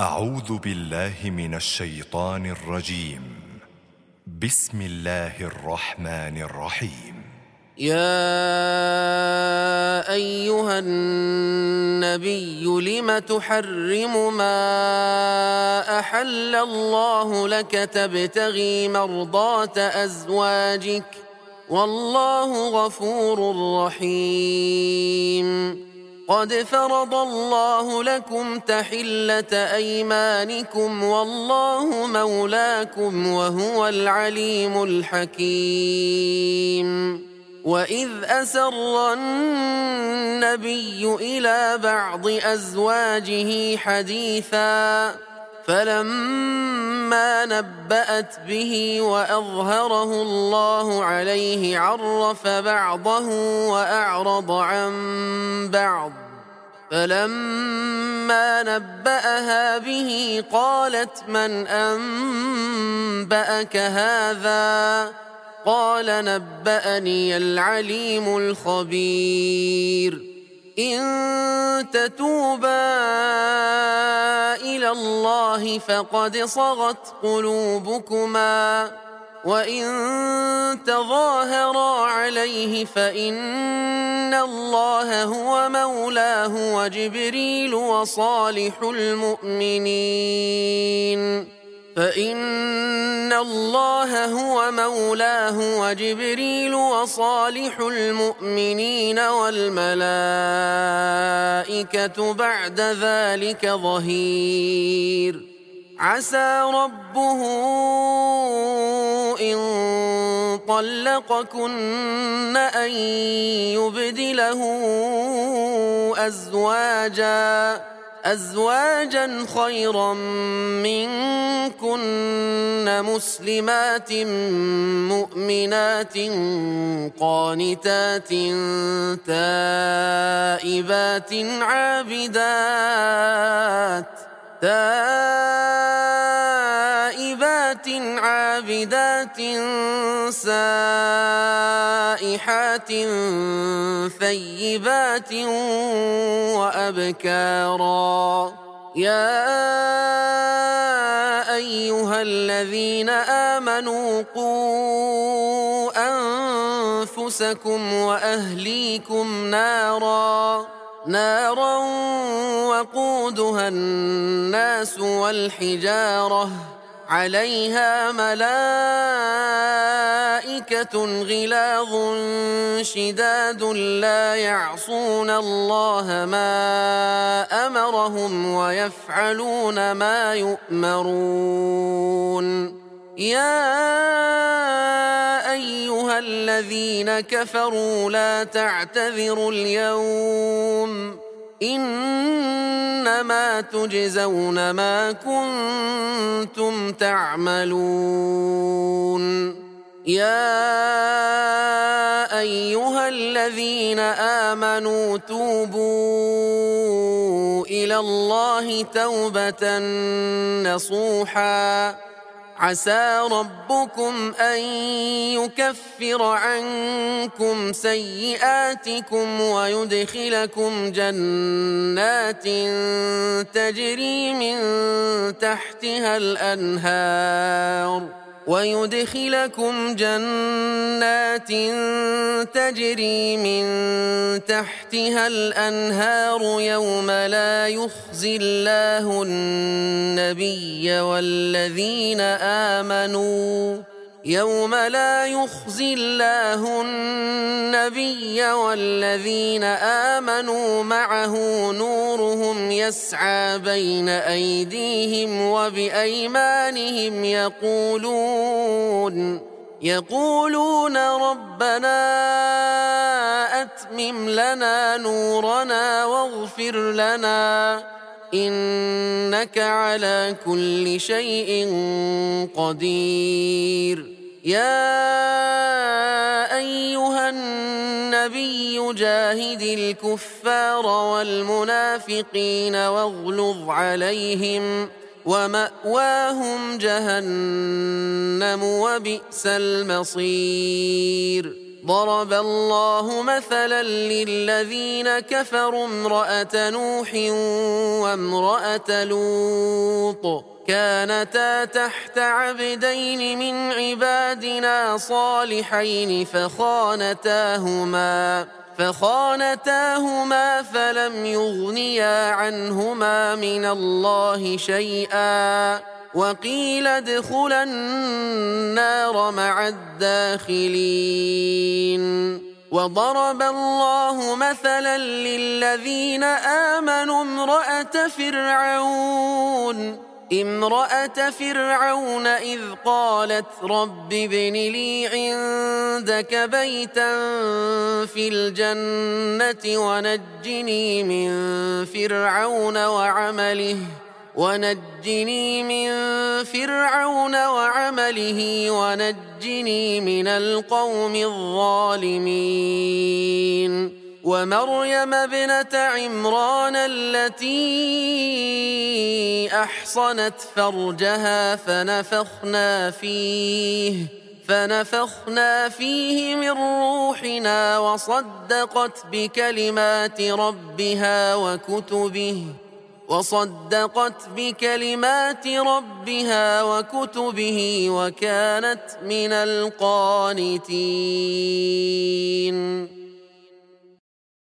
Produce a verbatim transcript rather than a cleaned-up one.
أعوذ بالله من الشيطان الرجيم. بسم الله الرحمن الرحيم. يا أيها النبي لم تحرم ما أحل الله لك تبتغي مرضات أزواجك والله غفور رحيم. قد فرض الله لكم تحلة أيمانكم والله مولاكم وهو العليم الحكيم. وإذ أسر النبي إلى بعض أزواجه حديثا فلما نبأت به وأظهره الله عليه عرف بعضه وأعرض عن بعض، فلما نبأها به قالت من أنبأك هذا؟ قال نبأني العليم الخبير. إن تتوبا إلى الله فقد صغت قلوبكما وإن تظاهرا عليه فإن الله هو مولاه وجبريل وصالح المؤمنين فإن الله هو مولاه وجبريل وصالح المؤمنين والملائكة بعد ذلك ظهير. عسى ربه إن طلقكن أن يبدله أزواجا أزواجا خيرا منكن مسلمات مؤمنات قانتات تائبات عابدات تائبات عابدات سائحات ثيبات وأبكارا. يا أيها الذين آمنوا قوا أنفسكم وأهليكم نارا نارا وقودها الناس والحجارة عليها ملائكة غلاظ شداد لا يعصون الله ما أمرهم ويفعلون ما يؤمرون. يا أيها الذين كفروا لا تعتذروا اليوم إنما تجزون ما كنتم تعملون. يا أيها الذين آمنوا توبوا إلى الله توبة نصوحا عسى ربكم أن يكفر عنكم سيئاتكم ويدخلكم جنات تجري من تحتها الأنهار ويدخلكم جنات تجري من تحتها الأنهار يوم لا يخزي الله النبي والذين آمنوا يوم لا يخزي الله النبي والذين آمنوا معه نورهم يسعى بين أيديهم وبأيمانهم يقولون يقولون ربنا أتمم لنا نورنا واغفر لنا إنك على كل شيء قدير. يا أيها النبي جاهد الكفار والمنافقين واغلظ عليهم ومأواهم جهنم وبئس المصير. ضرب الله مثلا للذين كفروا امرأة نوح وامرأة لوط كانتا تحت عبدين من عبادنا صالحين فخانتاهما فخانتاهما فلم يغنيا عنهما من الله شيئا وقيل ادخلا النار مع الداخلين. وضرب الله مثلا للذين آمنوا امرأة فرعون امرأة فرعون إذ قالت رب ابن لي عندك بيتا في الجنة ونجني من فرعون وعمله ونجني من فرعون وعمله ونجني من القوم الظالمين. ومريم ابنة عمران التي أحصنت فرجها فنفخنا فيه فنفخنا فيه من روحنا وصدقت بكلمات ربها وكتبه وصدقت بكلمات ربها وكتبه وكانت من القانتين.